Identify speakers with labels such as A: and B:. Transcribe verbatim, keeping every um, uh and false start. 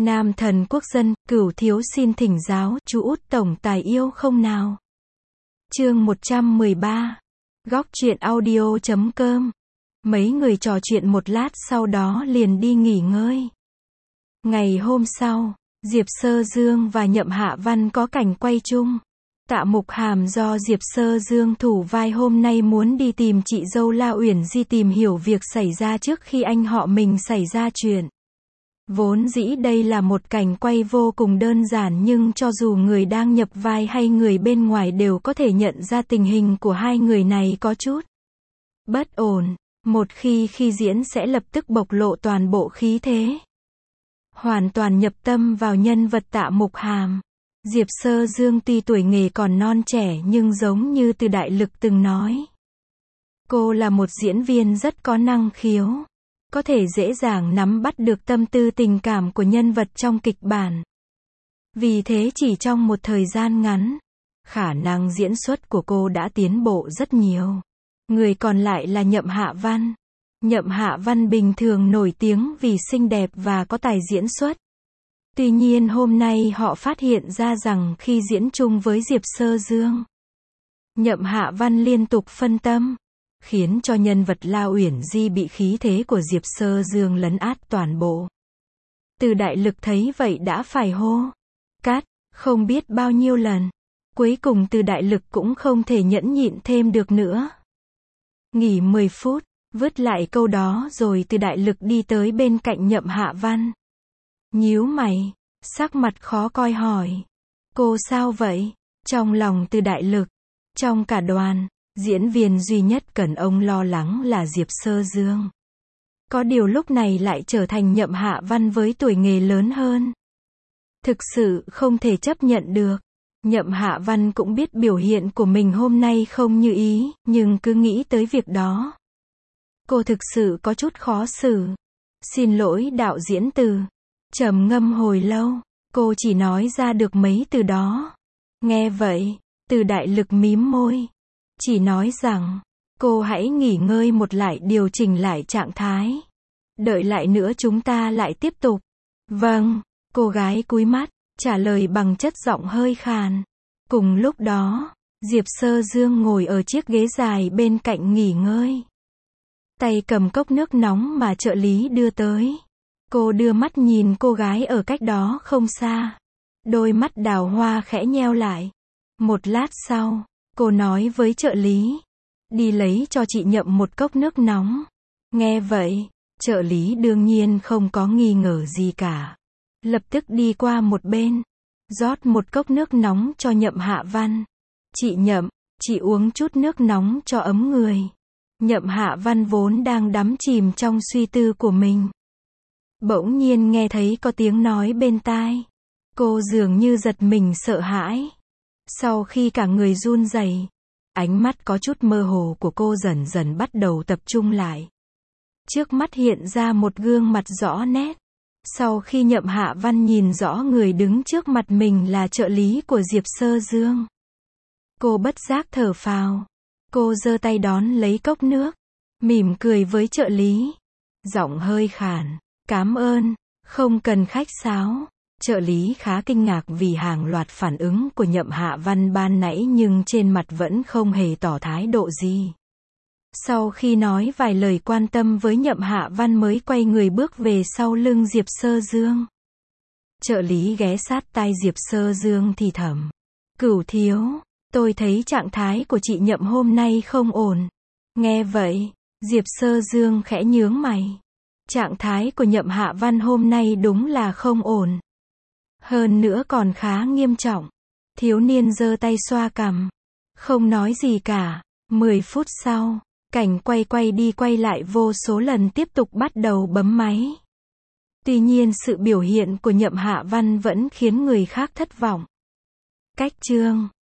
A: Nam thần quốc dân, Cửu thiếu xin thỉnh giáo, chú út tổng tài yêu không nào? Chương một trăm mười ba. Góc truyện audio chấm com. Mấy người trò chuyện một lát sau đó liền đi nghỉ ngơi. Ngày hôm sau, Diệp Sơ Dương và Nhậm Hạ Văn có cảnh quay chung. Tạ Mục Hàm do Diệp Sơ Dương thủ vai hôm nay muốn đi tìm chị dâu La Uyển Di tìm hiểu việc xảy ra trước khi anh họ mình xảy ra chuyện. Vốn dĩ đây là một cảnh quay vô cùng đơn giản nhưng cho dù người đang nhập vai hay người bên ngoài đều có thể nhận ra tình hình của hai người này có chút bất ổn. Một khi khi diễn sẽ lập tức bộc lộ toàn bộ khí thế. Hoàn toàn nhập tâm vào nhân vật Tạ Mục Hàm. Diệp Sơ Dương tuy tuổi nghề còn non trẻ nhưng giống như Từ Đại Lực từng nói. Cô là một diễn viên rất có năng khiếu. Có thể dễ dàng nắm bắt được tâm tư tình cảm của nhân vật trong kịch bản. Vì thế chỉ trong một thời gian ngắn, khả năng diễn xuất của cô đã tiến bộ rất nhiều. Người còn lại là Nhậm Hạ Văn. Nhậm Hạ Văn bình thường nổi tiếng vì xinh đẹp và có tài diễn xuất. Tuy nhiên hôm nay họ phát hiện ra rằng khi diễn chung với Diệp Sơ Dương, Nhậm Hạ Văn liên tục phân tâm, khiến cho nhân vật La Uyển Di bị khí thế của Diệp Sơ Dương lấn át toàn bộ. Từ Đại Lực thấy vậy đã phải hô cắt, không biết bao nhiêu lần. Cuối cùng Từ Đại Lực cũng không thể nhẫn nhịn thêm được nữa. Nghỉ mười phút, vứt lại câu đó rồi Từ Đại Lực đi tới bên cạnh Nhậm Hạ Văn. Nhíu mày, sắc mặt khó coi hỏi. Cô sao vậy? Trong lòng Từ Đại Lực, trong cả đoàn, diễn viên duy nhất cần ông lo lắng là Diệp Sơ Dương. Có điều lúc này lại trở thành Nhậm Hạ Văn với tuổi nghề lớn hơn. Thực sự không thể chấp nhận được. Nhậm Hạ Văn cũng biết biểu hiện của mình hôm nay không như ý, nhưng cứ nghĩ tới việc đó. Cô thực sự có chút khó xử. Xin lỗi đạo diễn Từ. Trầm ngâm hồi lâu, cô chỉ nói ra được mấy từ đó. Nghe vậy, Từ Đại Lực mím môi. Chỉ nói rằng, cô hãy nghỉ ngơi một lại điều chỉnh lại trạng thái. Đợi lại nữa chúng ta lại tiếp tục. Vâng, cô gái cúi mắt, trả lời bằng chất giọng hơi khàn. Cùng lúc đó, Diệp Sơ Dương ngồi ở chiếc ghế dài bên cạnh nghỉ ngơi. Tay cầm cốc nước nóng mà trợ lý đưa tới. Cô đưa mắt nhìn cô gái ở cách đó không xa. Đôi mắt đào hoa khẽ nheo lại. Một lát sau, cô nói với trợ lý. Đi lấy cho chị Nhậm một cốc nước nóng. Nghe vậy, trợ lý đương nhiên không có nghi ngờ gì cả. Lập tức đi qua một bên. Rót một cốc nước nóng cho Nhậm Hạ Văn. Chị Nhậm, chị uống chút nước nóng cho ấm người. Nhậm Hạ Văn vốn đang đắm chìm trong suy tư của mình. Bỗng nhiên nghe thấy có tiếng nói bên tai. Cô dường như giật mình sợ hãi. Sau khi cả người run rẩy, ánh mắt có chút mơ hồ của cô dần dần bắt đầu tập trung lại. Trước mắt hiện ra một gương mặt rõ nét. Sau khi Nhậm Hạ Văn nhìn rõ người đứng trước mặt mình là trợ lý của Diệp Sơ Dương, cô bất giác thở phào. Cô giơ tay đón lấy cốc nước, mỉm cười với trợ lý. Giọng hơi khàn. Cám ơn, không cần khách sáo. Trợ lý khá kinh ngạc vì hàng loạt phản ứng của Nhậm Hạ Văn ban nãy nhưng trên mặt vẫn không hề tỏ thái độ gì. Sau khi nói vài lời quan tâm với Nhậm Hạ Văn mới quay người bước về sau lưng Diệp Sơ Dương. Trợ lý ghé sát tai Diệp Sơ Dương thì thầm. Cửu thiếu, tôi thấy trạng thái của chị Nhậm hôm nay không ổn. Nghe vậy, Diệp Sơ Dương khẽ nhướng mày. Trạng thái của Nhậm Hạ Văn hôm nay đúng là không ổn. Hơn nữa còn khá nghiêm trọng. Thiếu niên giơ tay xoa cằm. Không nói gì cả. Mười phút sau, cảnh quay quay đi quay lại vô số lần tiếp tục bắt đầu bấm máy. Tuy nhiên sự biểu hiện của Nhậm Hạ Văn vẫn khiến người khác thất vọng. Cách chương